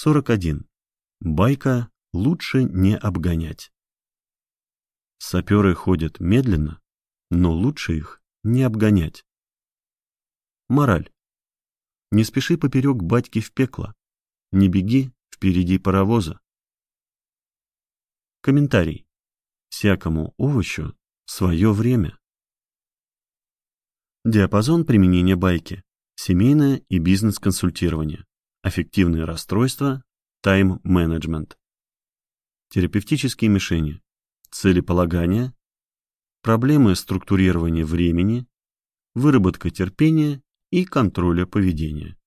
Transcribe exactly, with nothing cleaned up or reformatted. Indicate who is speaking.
Speaker 1: сорок один. Байка лучше не обгонять. Саперы ходят медленно, но лучше их не обгонять. Мораль. Не спеши поперек батьки в пекло, не беги впереди паровоза. Комментарий. Всякому овощу свое время. Диапазон применения байки. Семейное и бизнес-консультирование. Аффективные расстройства. Тайм-менеджмент. Терапевтические мишени. Целеполагание. Проблемы структурирования времени. Выработка терпения и контроля поведения.